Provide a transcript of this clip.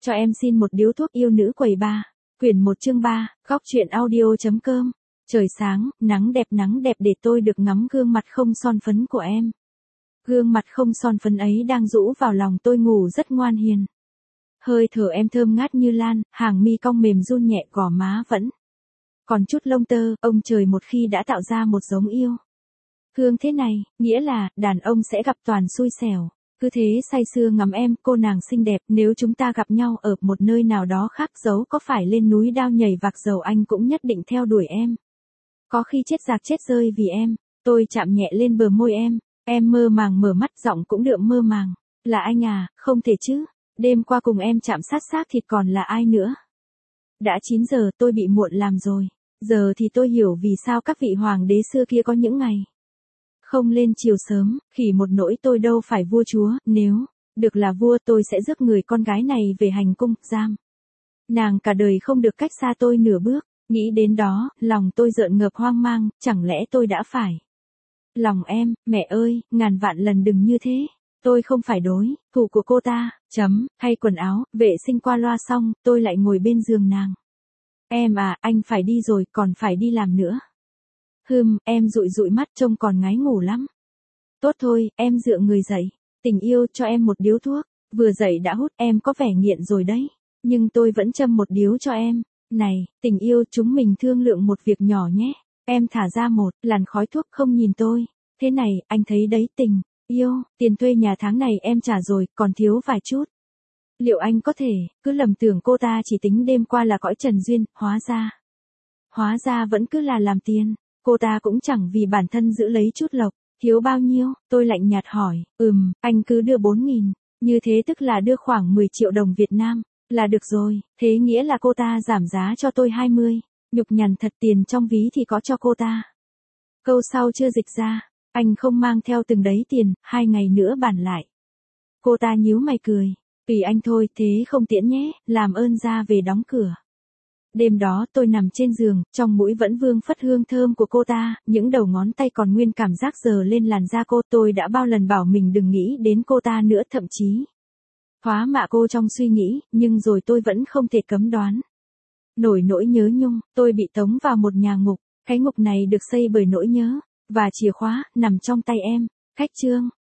Cho em xin một điếu thuốc yêu nữ quầy ba. Quyển 1 chương 3, góc truyện audio.com. Trời sáng, nắng đẹp để tôi được ngắm gương mặt không son phấn của em. Gương mặt không son phấn ấy đang rũ vào lòng tôi ngủ rất ngoan hiền. Hơi thở em thơm ngát như lan, hàng mi cong mềm run nhẹ gò má vẫn còn chút lông tơ, ông trời một khi đã tạo ra một giống yêu hương thế này, nghĩa là, đàn ông sẽ gặp toàn xui xẻo. Cứ thế say sưa ngắm em, cô nàng xinh đẹp, nếu chúng ta gặp nhau ở một nơi nào đó khác, dẫu có phải lên núi đao nhảy vạc dầu anh cũng nhất định theo đuổi em. Có khi chết rạc chết rơi vì em. Tôi chạm nhẹ lên bờ môi em mơ màng mở mắt, giọng cũng đượm mơ màng. Là anh à, không thể chứ, đêm qua cùng em chạm sát xác thịt còn là ai nữa. Đã 9 giờ, tôi bị muộn làm rồi. Giờ thì tôi hiểu vì sao các vị hoàng đế xưa kia có những ngày không lên chiều sớm, khỉ một nỗi tôi đâu phải vua chúa, nếu được là vua tôi sẽ rước người con gái này về hành cung, giam nàng cả đời không được cách xa tôi nửa bước. Nghĩ đến đó, lòng tôi rợn ngợp hoang mang, chẳng lẽ tôi đã phải lòng em, mẹ ơi, ngàn vạn lần đừng như thế. Tôi không phải đối thủ của cô ta, thay quần áo, vệ sinh qua loa xong, tôi lại ngồi bên giường nàng. Em à, anh phải đi rồi, còn phải đi làm nữa. Em dụi dụi mắt trông còn ngái ngủ lắm. Tốt thôi, em dựa người dậy. Tình yêu cho em một điếu thuốc. Vừa dậy đã hút, em có vẻ nghiện rồi đấy. Nhưng tôi vẫn châm một điếu cho em. Này, tình yêu, chúng mình thương lượng một việc nhỏ nhé. Em thả ra một làn khói thuốc, không nhìn tôi. Thế này, anh thấy đấy, tình yêu, tiền thuê nhà tháng này em trả rồi, còn thiếu vài chút. Liệu anh có thể, cứ lầm tưởng cô ta chỉ tính đêm qua là cõi trần duyên, hóa ra vẫn cứ là làm tiền. Cô ta cũng chẳng vì bản thân giữ lấy chút lộc. Thiếu bao nhiêu? Tôi lạnh nhạt hỏi. Anh cứ đưa 4.000. Như thế tức là đưa khoảng 10 triệu đồng Việt Nam. Là được rồi. Thế nghĩa là cô ta giảm giá cho tôi 20. Nhục nhằn thật, tiền trong ví thì có cho cô ta. Câu sau chưa dịch ra. Anh không mang theo từng đấy tiền, 2 ngày nữa bàn lại. Cô ta nhíu mày cười. Tùy anh thôi, thế không tiễn nhé, làm ơn ra về đóng cửa. Đêm đó tôi nằm trên giường, trong mũi vẫn vương phất hương thơm của cô ta, những đầu ngón tay còn nguyên cảm giác sờ lên làn da cô. Tôi đã bao lần bảo mình đừng nghĩ đến cô ta nữa, thậm chí hóa mạ cô trong suy nghĩ, nhưng rồi tôi vẫn không thể cấm đoán nổi nỗi nhớ nhung. Tôi bị tống vào một nhà ngục, cái ngục này được xây bởi nỗi nhớ, và chìa khóa nằm trong tay em. Khách trương,